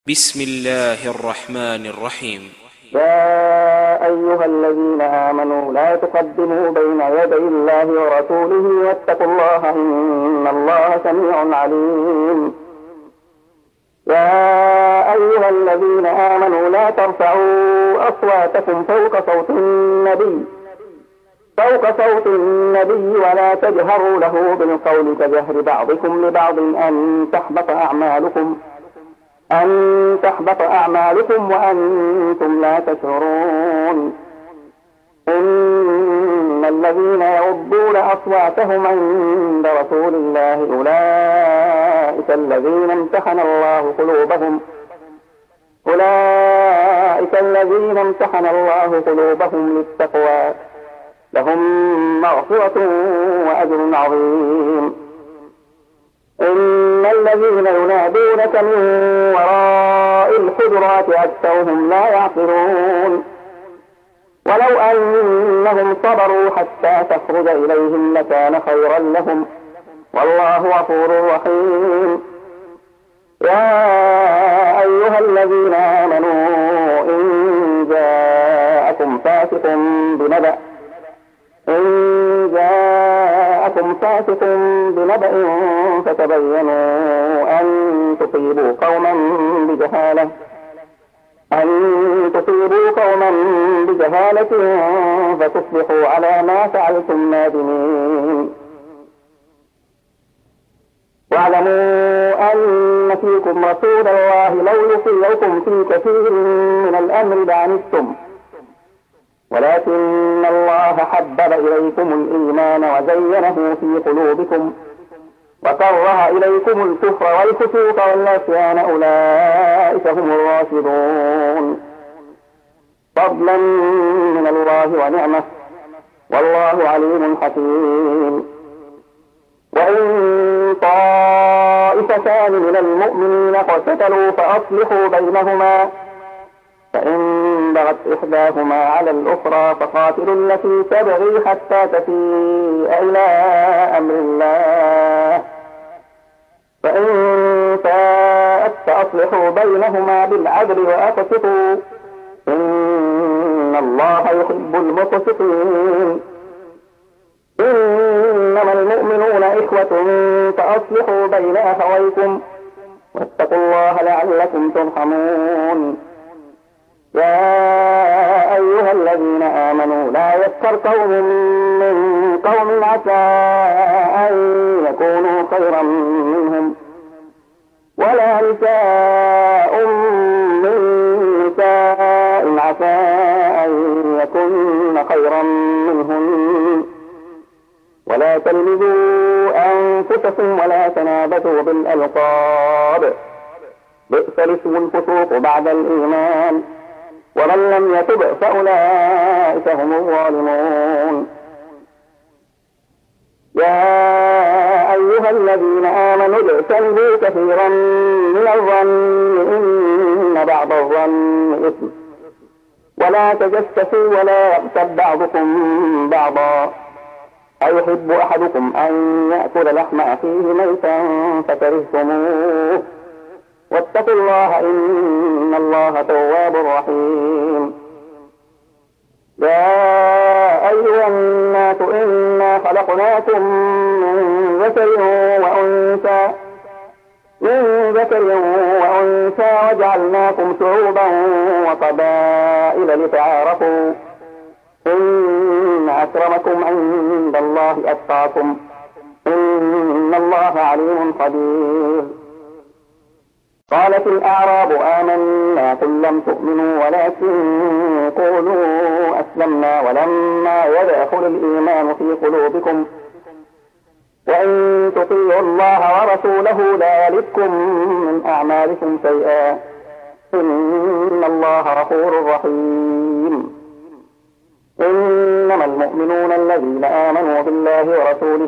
بسم الله الرحمن الرحيم. يا أيها الذين آمنوا لا تقدموا بين يدي الله ورسوله واتقوا الله إن الله سميع عليم. يا أيها الذين آمنوا لا ترفعوا أصواتكم فوق صوت النبي ولا تجهروا له بالقول كجهر بعضكم لبعض أن تحبط أعمالكم وأنتم لا تشعرون. إن الذين يغضون أصواتهم عند رسول الله أولئك الذين امتحن الله قلوبهم للتقوى لهم مغفرة وأجر عظيم. إن الذين ينادونك من وراء الحجرات أكثرهم لا يعقلون. ولو أنهم صبروا حتى تخرج إليهم لكان خيرا لهم والله غفور رحيم. يا أيها الذين آمنوا إن جاءكم فاسق بنبأ فتبينوا أن تصيبوا قوما بجهالة فتصبحوا على ما فعلتم نادمين. واعلموا أن فيكم رسول الله لو يطيعكم في كثير من الأمر لعنتم ولكن الله حبب إليكم الإيمان وزينه في قلوبكم وكره إليكم الكفر والفسوق والعصيان أولئك هم الراشدون. فضلا من الله ونعمة والله عليم حكيم. وإن طائفتان من المؤمنين اقتتلوا فأصلحوا بينهما فإن بغت إحداهما على الأخرى فقاتلوا التي تبغي حتى تفيء إلى أمر الله فإن فاءت فأصلحوا بينهما بالعدل وأقسطوا إن الله يحب المقسطين. إنما المؤمنون إخوة فأصلحوا بين أخويكم واتقوا الله لعلكم ترحمون. يا أيها الذين آمنوا لا يسخر قوم من قوم عسى أن يكونوا خيرا منهم ولا نساء من نساء عسى أن يكون خيرا منهن ولا تلمزوا أنفسكم ولا تنابزوا بالألقاب بئس الاسم الفسوق بعد الإيمان ومن لم يتب فأولئك هم الظالمون. يا أيها الذين آمنوا اجتنبوا كثيرا من الظن إن بعض الظن إثم ولا تجسسوا ولا يغتب بعضكم بعضا أيحب أحدكم أن يأكل لحم أخيه ميتا فكرهتموه واتقوا الله إن الله تواب رحيم. يا أيها الناس إنا خلقناكم من ذكر وأنثى وجعلناكم شعوبا وقبائل لتعارفوا إن أكرمكم عند الله أتقاكم إن الله عليم خبير. قالت الأعراب آمنا قل لم تؤمنوا ولكن قولوا أسلمنا ولما يدخل الإيمان في قلوبكم وإن تطيعوا الله ورسوله لا يلدكم من أعمالكم شيئا إن الله غفور رحيم. إنما المؤمنون الذين آمنوا بالله ورسوله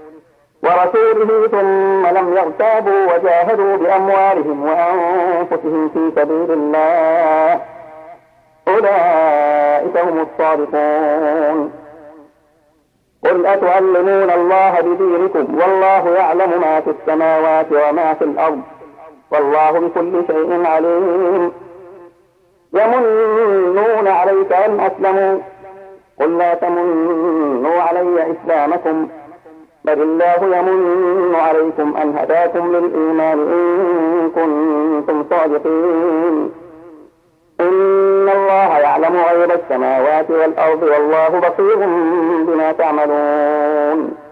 ثم لم يرتابوا وجاهدوا بأموالهم وأنفسهم في سبيل الله أولئك هم الصادقون. قل أتعلمون الله بدينكم والله يعلم ما في السماوات وما في الأرض والله بكل شيء عليم. يمنون عليك أن أسلموا قل لا تمنوا علي إسلامكم بل الله يمن عليكم أن هداكم للإيمان إن كنتم صادقين. إن الله يعلم غيب السماوات والأرض والله بصير بما تعملون.